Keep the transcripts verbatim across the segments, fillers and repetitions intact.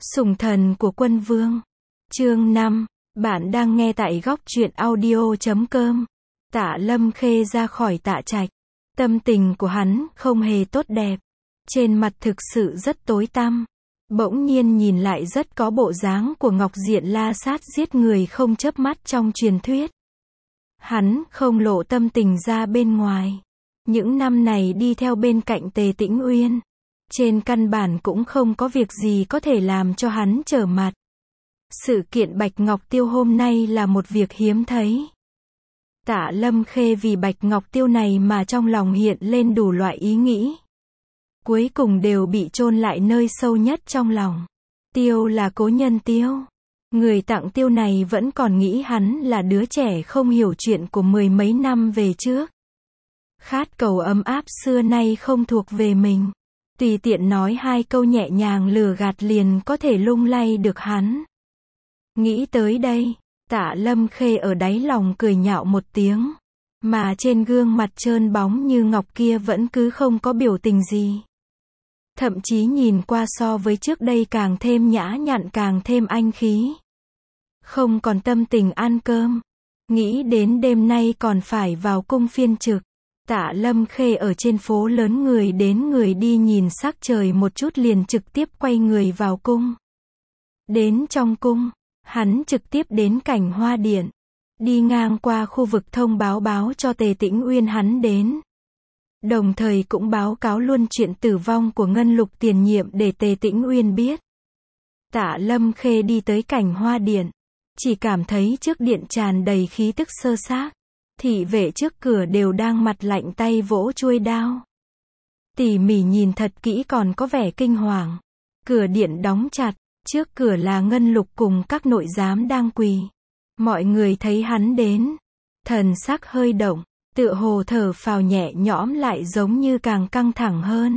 Sủng thần của quân vương. Chương năm. Bạn đang nghe tại góc truyện audio chấm com. Tạ Lâm Khê ra khỏi Tạ Trạch. Tâm tình của hắn không hề tốt đẹp. Trên mặt thực sự rất tối tăm. Bỗng nhiên nhìn lại rất có bộ dáng của Ngọc Diện la sát giết người không chớp mắt trong truyền thuyết. Hắn không lộ tâm tình ra bên ngoài. Những năm này đi theo bên cạnh Tề Tĩnh Uyên, trên căn bản cũng không có việc gì có thể làm cho hắn trở mặt. Sự kiện Bạch Ngọc Tiêu hôm nay là một việc hiếm thấy. Tạ Lâm Khê vì Bạch Ngọc Tiêu này mà trong lòng hiện lên đủ loại ý nghĩ. Cuối cùng đều bị chôn lại nơi sâu nhất trong lòng. Tiêu là cố nhân Tiêu. Người tặng Tiêu này vẫn còn nghĩ hắn là đứa trẻ không hiểu chuyện của mười mấy năm về trước. Khát cầu ấm áp xưa nay không thuộc về mình. Tùy tiện nói hai câu nhẹ nhàng lừa gạt liền có thể lung lay được hắn. Nghĩ tới đây, Tạ Lâm Khê ở đáy lòng cười nhạo một tiếng. Mà trên gương mặt trơn bóng như ngọc kia vẫn cứ không có biểu tình gì. Thậm chí nhìn qua so với trước đây càng thêm nhã nhặn, càng thêm anh khí. Không còn tâm tình ăn cơm. Nghĩ đến đêm nay còn phải vào cung phiên trực. Tạ Lâm Khê ở trên phố lớn người đến người đi, nhìn sắc trời một chút liền trực tiếp quay người vào cung. Đến trong cung, hắn trực tiếp đến Cảnh Hoa Điện. Đi ngang qua khu vực thông báo báo cho Tề Tĩnh Uyên hắn đến. Đồng thời cũng báo cáo luôn chuyện tử vong của Ngân Lục tiền nhiệm để Tề Tĩnh Uyên biết. Tạ Lâm Khê đi tới Cảnh Hoa Điện. Chỉ cảm thấy trước điện tràn đầy khí tức sơ xác. Thị vệ trước cửa đều đang mặt lạnh tay vỗ chuôi đao. Tỉ mỉ nhìn thật kỹ còn có vẻ kinh hoàng. Cửa điện đóng chặt, trước cửa là Ngân Lục cùng các nội giám đang quỳ. Mọi người thấy hắn đến, thần sắc hơi động, tựa hồ thở phào nhẹ nhõm lại giống như càng căng thẳng hơn.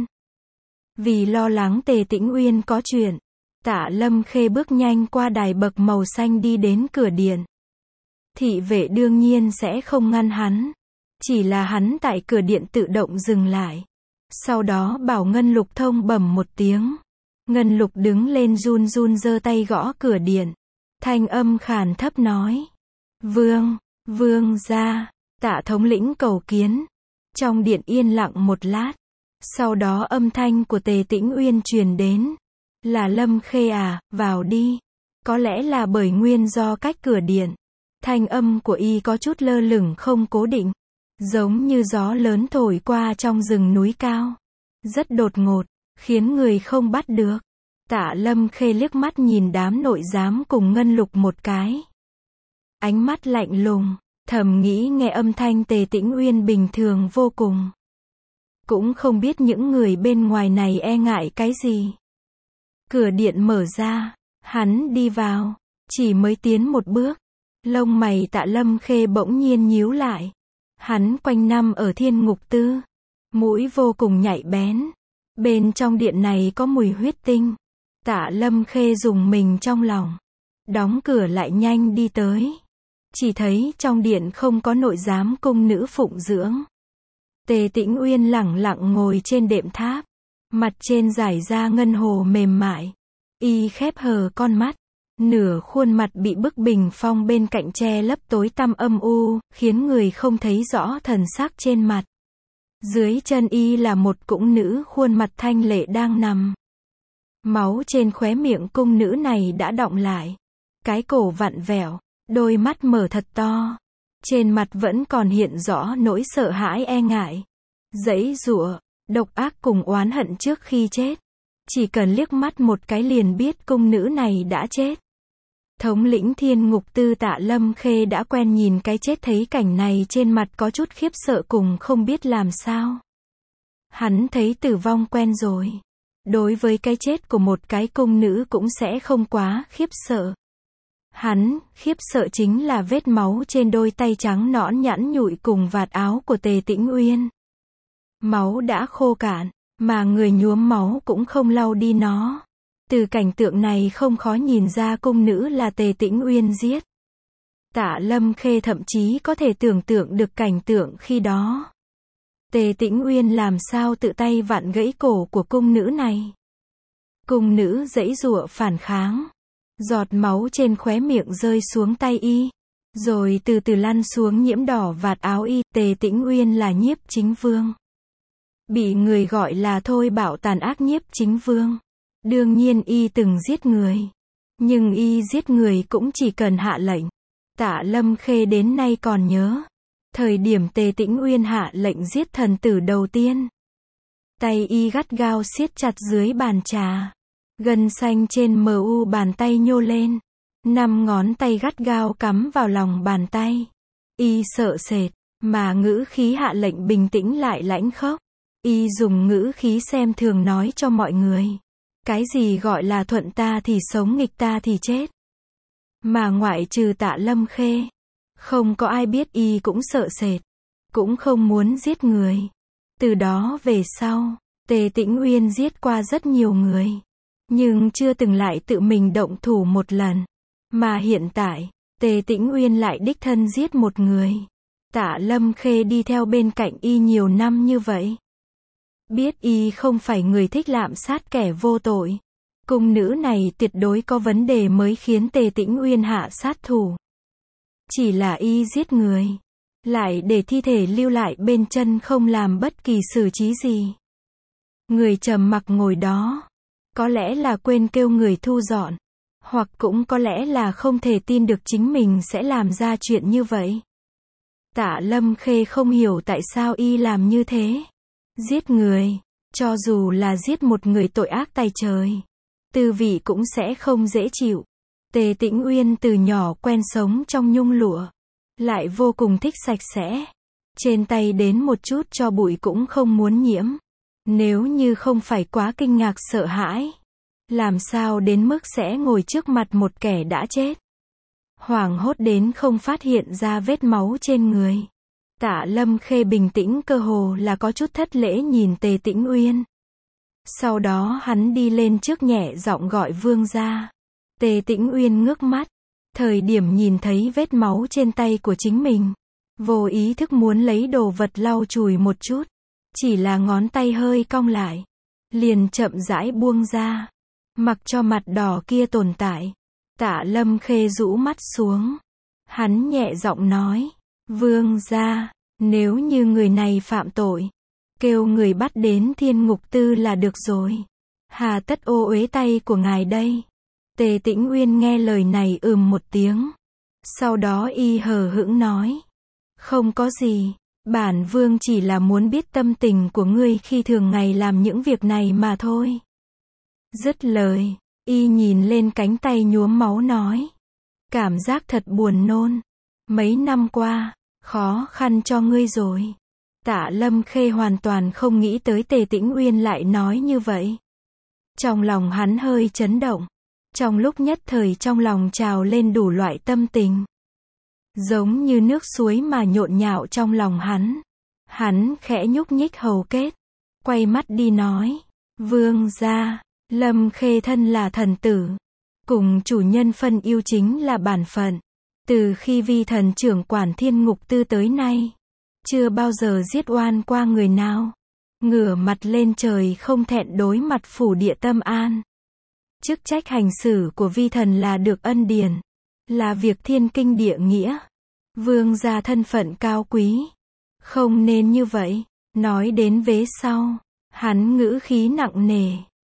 Vì lo lắng Tề Tĩnh Uyên có chuyện, Tạ Lâm Khê bước nhanh qua đài bậc màu xanh đi đến cửa điện. Thị vệ đương nhiên sẽ không ngăn hắn. Chỉ là hắn tại cửa điện tự động dừng lại. Sau đó bảo Ngân Lục thông bẩm một tiếng. Ngân Lục đứng lên run run giơ tay gõ cửa điện. Thanh âm khàn thấp nói. Vương, vương gia, Tạ thống lĩnh cầu kiến. Trong điện yên lặng một lát. Sau đó âm thanh của Tề Tĩnh Uyên truyền đến. Là Lâm Khê à, vào đi. Có lẽ là bởi nguyên do cách cửa điện. Thanh âm của y có chút lơ lửng không cố định. Giống như gió lớn thổi qua trong rừng núi cao. Rất đột ngột, khiến người không bắt được. Tạ Lâm Khê liếc mắt nhìn đám nội giám cùng Ngân Lục một cái. Ánh mắt lạnh lùng, thầm nghĩ nghe âm thanh Tề Tĩnh Uyên bình thường vô cùng. Cũng không biết những người bên ngoài này e ngại cái gì. Cửa điện mở ra, hắn đi vào, chỉ mới tiến một bước. Lông mày Tạ Lâm Khê bỗng nhiên nhíu lại. Hắn quanh năm ở Thiên Ngục Tư. Mũi vô cùng nhạy bén. Bên trong điện này có mùi huyết tinh. Tạ Lâm Khê rùng mình trong lòng. Đóng cửa lại nhanh đi tới. Chỉ thấy trong điện không có nội giám cung nữ phụng dưỡng. Tề Tĩnh Uyên lẳng lặng ngồi trên đệm tháp. Mặt trên rải ra ngân hồ mềm mại. Y khép hờ con mắt. Nửa khuôn mặt bị bức bình phong bên cạnh che lấp tối tăm âm u, khiến người không thấy rõ thần sắc trên mặt. Dưới chân y là một cung nữ khuôn mặt thanh lệ đang nằm. Máu trên khóe miệng cung nữ này đã đọng lại. Cái cổ vặn vẹo, đôi mắt mở thật to. Trên mặt vẫn còn hiện rõ nỗi sợ hãi e ngại. Giãy giụa, độc ác cùng oán hận trước khi chết. Chỉ cần liếc mắt một cái liền biết cung nữ này đã chết. Thống lĩnh Thiên Ngục Tư Tạ Lâm Khê đã quen nhìn cái chết, thấy cảnh này trên mặt có chút khiếp sợ cùng không biết làm sao. Hắn thấy tử vong quen rồi. Đối với cái chết của một cái cung nữ cũng sẽ không quá khiếp sợ. Hắn khiếp sợ chính là vết máu trên đôi tay trắng nõn nhẵn nhụi cùng vạt áo của Tề Tĩnh Uyên. Máu đã khô cạn, mà người nhuốm máu cũng không lau đi nó. Từ cảnh tượng này không khó nhìn ra cung nữ là Tề Tĩnh Uyên giết. Tạ Lâm Khê thậm chí có thể tưởng tượng được cảnh tượng khi đó. Tề Tĩnh Uyên làm sao tự tay vặn gãy cổ của cung nữ này. Cung nữ giãy giụa phản kháng. Giọt máu trên khóe miệng rơi xuống tay y, rồi từ từ lăn xuống nhiễm đỏ vạt áo y. Tề Tĩnh Uyên là Nhiếp Chính Vương. Bị người gọi là Thôi Bạo tàn ác Nhiếp Chính Vương. Đương nhiên y từng giết người. Nhưng y giết người cũng chỉ cần hạ lệnh. Tạ Lâm Khê đến nay còn nhớ. Thời điểm Tề Tĩnh Uyên hạ lệnh giết thần tử đầu tiên. Tay y gắt gao siết chặt dưới bàn trà. Gân xanh trên mờ u bàn tay nhô lên. Năm ngón tay gắt gao cắm vào lòng bàn tay. Y sợ sệt, mà ngữ khí hạ lệnh bình tĩnh lại lãnh khốc. Y dùng ngữ khí xem thường nói cho mọi người. Cái gì gọi là thuận ta thì sống nghịch ta thì chết. Mà ngoại trừ Tạ Lâm Khê, không có ai biết y cũng sợ sệt. Cũng không muốn giết người. Từ đó về sau, Tề Tĩnh Uyên giết qua rất nhiều người. Nhưng chưa từng lại tự mình động thủ một lần. Mà hiện tại, Tề Tĩnh Uyên lại đích thân giết một người. Tạ Lâm Khê đi theo bên cạnh y nhiều năm như vậy. Biết y không phải người thích lạm sát kẻ vô tội. Cung nữ này tuyệt đối có vấn đề mới khiến Tề Tĩnh Uyên hạ sát thủ. Chỉ là y giết người. Lại để thi thể lưu lại bên chân không làm bất kỳ xử trí gì. Người trầm mặc ngồi đó. Có lẽ là quên kêu người thu dọn. Hoặc cũng có lẽ là không thể tin được chính mình sẽ làm ra chuyện như vậy. Tạ Lâm Khê không hiểu tại sao y làm như thế. Giết người, cho dù là giết một người tội ác tày trời, tư vị cũng sẽ không dễ chịu. Tề Tĩnh Uyên từ nhỏ quen sống trong nhung lụa, lại vô cùng thích sạch sẽ. Trên tay đến một chút cho bụi cũng không muốn nhiễm. Nếu như không phải quá kinh ngạc sợ hãi, làm sao đến mức sẽ ngồi trước mặt một kẻ đã chết. Hoảng hốt đến không phát hiện ra vết máu trên người. Tạ Lâm Khê bình tĩnh cơ hồ là có chút thất lễ nhìn Tề Tĩnh Uyên. Sau đó hắn đi lên trước nhẹ giọng gọi vương gia. Tề Tĩnh Uyên ngước mắt. Thời điểm nhìn thấy vết máu trên tay của chính mình, vô ý thức muốn lấy đồ vật lau chùi một chút. Chỉ là ngón tay hơi cong lại. Liền chậm rãi buông ra. Mặc cho mặt đỏ kia tồn tại. Tạ Lâm Khê rũ mắt xuống. Hắn nhẹ giọng nói. Vương gia, nếu như người này phạm tội, kêu người bắt đến thiên ngục tư là được rồi. Hà tất ô uế tay của ngài đây. Tề Tĩnh Uyên nghe lời này ừm một tiếng. Sau đó y hờ hững nói. Không có gì, bản vương chỉ là muốn biết tâm tình của ngươi khi thường ngày làm những việc này mà thôi. Dứt lời, y nhìn lên cánh tay nhuốm máu nói. Cảm giác thật buồn nôn. Mấy năm qua, khó khăn cho ngươi rồi. Tạ Lâm Khê hoàn toàn không nghĩ tới Tề Tĩnh Uyên lại nói như vậy. Trong lòng hắn hơi chấn động. Trong lúc nhất thời trong lòng trào lên đủ loại tâm tình. Giống như nước suối mà nhộn nhạo trong lòng hắn. Hắn khẽ nhúc nhích hầu kết. Quay mắt đi nói. Vương gia, Lâm Khê thân là thần tử. Cùng chủ nhân phân yêu chính là bản phận. Từ khi vi thần trưởng quản thiên ngục tư tới nay, chưa bao giờ giết oan qua người nào. Ngửa mặt lên trời không thẹn đối mặt phủ địa Tâm An. Chức trách hành xử của vi thần là được ân điển, là việc thiên kinh địa nghĩa. Vương gia thân phận cao quý, không nên như vậy. Nói đến vế sau, hắn ngữ khí nặng nề,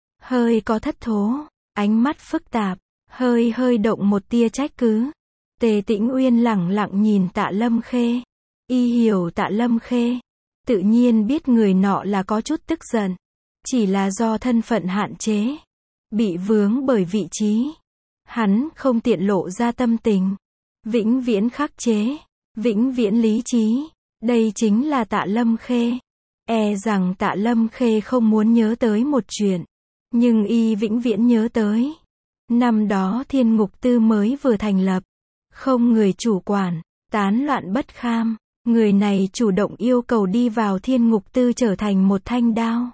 hơi có thất thố, ánh mắt phức tạp, hơi hơi động một tia trách cứ. Tề Tĩnh Uyên lẳng lặng nhìn Tạ Lâm Khê. Y hiểu Tạ Lâm Khê, tự nhiên biết người nọ là có chút tức giận, chỉ là do thân phận hạn chế, bị vướng bởi vị trí. Hắn không tiện lộ ra tâm tình, vĩnh viễn khắc chế, vĩnh viễn lý trí. Đây chính là Tạ Lâm Khê. E rằng Tạ Lâm Khê không muốn nhớ tới một chuyện, nhưng y vĩnh viễn nhớ tới. Năm đó thiên ngục tư mới vừa thành lập, không người chủ quản, tán loạn bất kham. Người này chủ động yêu cầu đi vào thiên ngục tư trở thành một thanh đao.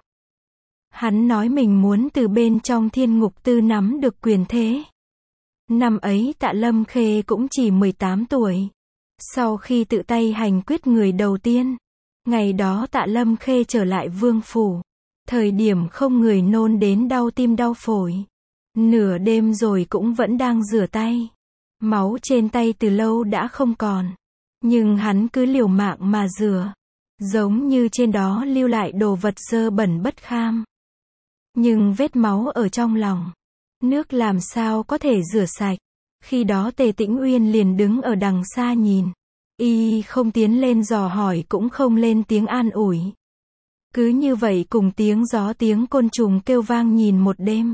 Hắn nói mình muốn từ bên trong thiên ngục tư nắm được quyền thế. Năm ấy Tạ Lâm Khê cũng chỉ mười tám tuổi. Sau khi tự tay hành quyết người đầu tiên, ngày đó Tạ Lâm Khê trở lại vương phủ. Thời điểm không người nôn đến đau tim đau phổi. Nửa đêm rồi cũng vẫn đang rửa tay. Máu trên tay từ lâu đã không còn. Nhưng hắn cứ liều mạng mà rửa. Giống như trên đó lưu lại đồ vật dơ bẩn bất kham. Nhưng vết máu ở trong lòng. Nước làm sao có thể rửa sạch. Khi đó Tề Tĩnh Uyên liền đứng ở đằng xa nhìn. Y không tiến lên dò hỏi cũng không lên tiếng an ủi. Cứ như vậy cùng tiếng gió tiếng côn trùng kêu vang nhìn một đêm.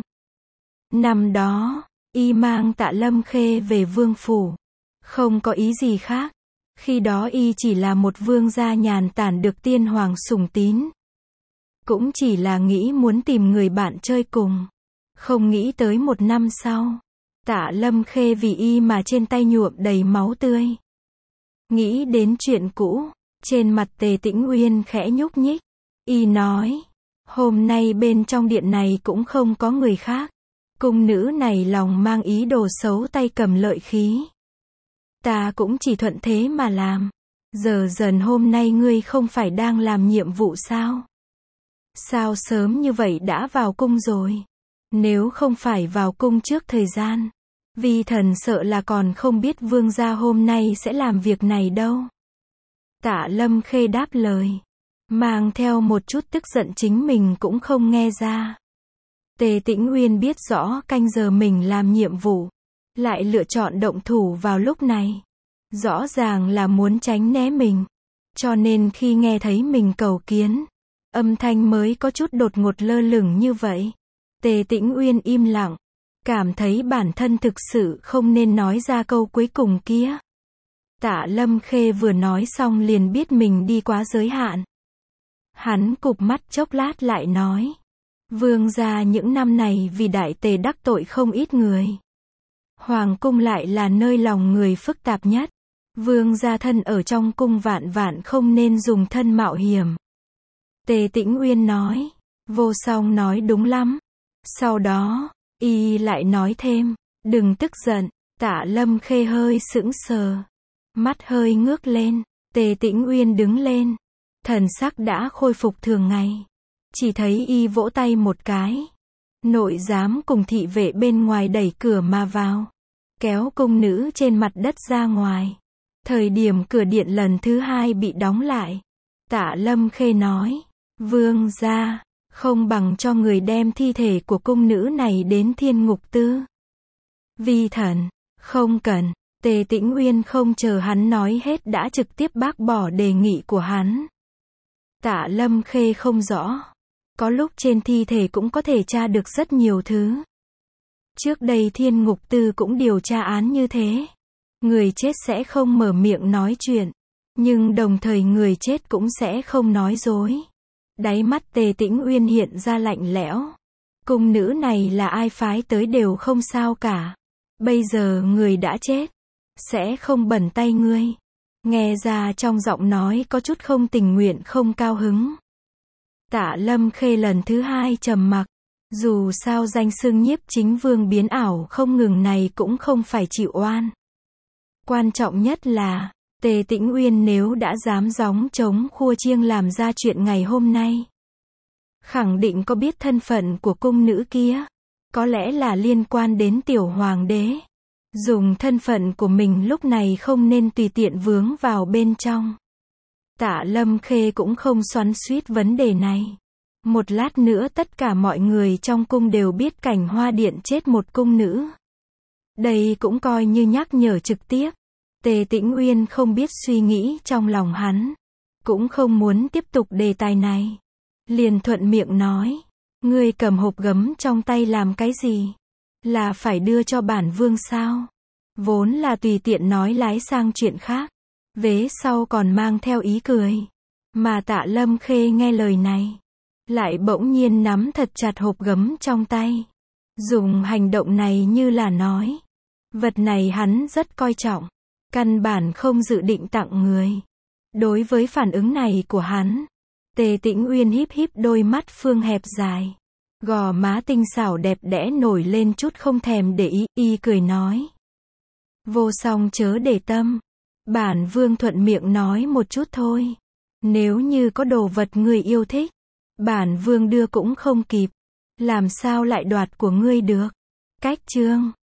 Năm đó, y mang Tạ Lâm Khê về vương phủ. Không có ý gì khác. Khi đó y chỉ là một vương gia nhàn tản được tiên hoàng sủng tín. Cũng chỉ là nghĩ muốn tìm người bạn chơi cùng. Không nghĩ tới một năm sau. Tạ Lâm Khê vì y mà trên tay nhuộm đầy máu tươi. Nghĩ đến chuyện cũ. Trên mặt Tề Tĩnh Uyên khẽ nhúc nhích. Y nói. Hôm nay bên trong điện này cũng không có người khác. Cung nữ này lòng mang ý đồ xấu tay cầm lợi khí. Ta cũng chỉ thuận thế mà làm. Giờ dần hôm nay ngươi không phải đang làm nhiệm vụ sao? Sao sớm như vậy đã vào cung rồi? Nếu không phải vào cung trước thời gian, vi thần sợ là còn không biết vương gia hôm nay sẽ làm việc này đâu. Tạ Lâm Khê đáp lời, mang theo một chút tức giận chính mình cũng không nghe ra. Tề Tĩnh Uyên biết rõ canh giờ mình làm nhiệm vụ, lại lựa chọn động thủ vào lúc này. Rõ ràng là muốn tránh né mình. Cho nên khi nghe thấy mình cầu kiến, âm thanh mới có chút đột ngột lơ lửng như vậy. Tề Tĩnh Uyên im lặng, cảm thấy bản thân thực sự không nên nói ra câu cuối cùng kia. Tạ Lâm Khê vừa nói xong liền biết mình đi quá giới hạn. Hắn cụp mắt chốc lát lại nói. Vương gia những năm này vì đại tề đắc tội không ít người. Hoàng cung lại là nơi lòng người phức tạp nhất. Vương gia thân ở trong cung vạn vạn không nên dùng thân mạo hiểm. Tề Tĩnh Uyên nói. Vô Song nói đúng lắm. Sau đó, y lại nói thêm. Đừng tức giận. Tạ Lâm Khê hơi sững sờ. Mắt hơi ngước lên. Tề Tĩnh Uyên đứng lên. Thần sắc đã khôi phục thường ngày. Chỉ thấy y vỗ tay một cái. Nội giám cùng thị vệ bên ngoài đẩy cửa mà vào. Kéo cung nữ trên mặt đất ra ngoài. Thời điểm cửa điện lần thứ hai bị đóng lại. Tạ Lâm Khê nói. Vương gia, không bằng cho người đem thi thể của cung nữ này đến thiên ngục tư. Vi thần, không cần. Tề Tĩnh Uyên không chờ hắn nói hết đã trực tiếp bác bỏ đề nghị của hắn. Tạ Lâm Khê không rõ. Có lúc trên thi thể cũng có thể tra được rất nhiều thứ. Trước đây thiên ngục tư cũng điều tra án như thế. Người chết sẽ không mở miệng nói chuyện. Nhưng đồng thời người chết cũng sẽ không nói dối. Đáy mắt Tề Tĩnh Uyên hiện ra lạnh lẽo. Cung nữ này là ai phái tới đều không sao cả. Bây giờ người đã chết. Sẽ không bẩn tay ngươi. Nghe ra trong giọng nói có chút không tình nguyện không cao hứng. Tạ Lâm Khê lần thứ hai trầm mặc. Dù sao danh xưng nhiếp chính vương biến ảo không ngừng này cũng không phải chịu oan. Quan trọng nhất là, Tề Tĩnh Uyên nếu đã dám gióng trống khua chiêng làm ra chuyện ngày hôm nay. Khẳng định có biết thân phận của cung nữ kia. Có lẽ là liên quan đến tiểu hoàng đế. Dùng thân phận của mình lúc này không nên tùy tiện vướng vào bên trong. Tạ Lâm Khê cũng không xoắn xuýt vấn đề này. Một lát nữa tất cả mọi người trong cung đều biết cảnh hoa điện chết một cung nữ. Đây cũng coi như nhắc nhở trực tiếp. Tề Tĩnh Uyên không biết suy nghĩ trong lòng hắn. Cũng không muốn tiếp tục đề tài này. Liền thuận miệng nói. Ngươi cầm hộp gấm trong tay làm cái gì? Là phải đưa cho bản vương sao? Vốn là tùy tiện nói lái sang chuyện khác. Vế sau còn mang theo ý cười. Mà Tạ Lâm Khê nghe lời này. Lại bỗng nhiên nắm thật chặt hộp gấm trong tay. Dùng hành động này như là nói. Vật này hắn rất coi trọng. Căn bản không dự định tặng người. Đối với phản ứng này của hắn. Tề Tĩnh Uyên híp híp đôi mắt phương hẹp dài. Gò má tinh xảo đẹp đẽ nổi lên chút không thèm để ý. Y cười nói. Vô Song chớ để tâm. Bản vương thuận miệng nói một chút thôi. Nếu như có đồ vật người yêu thích. Bản vương đưa cũng không kịp. Làm sao lại đoạt của ngươi được? Cách chương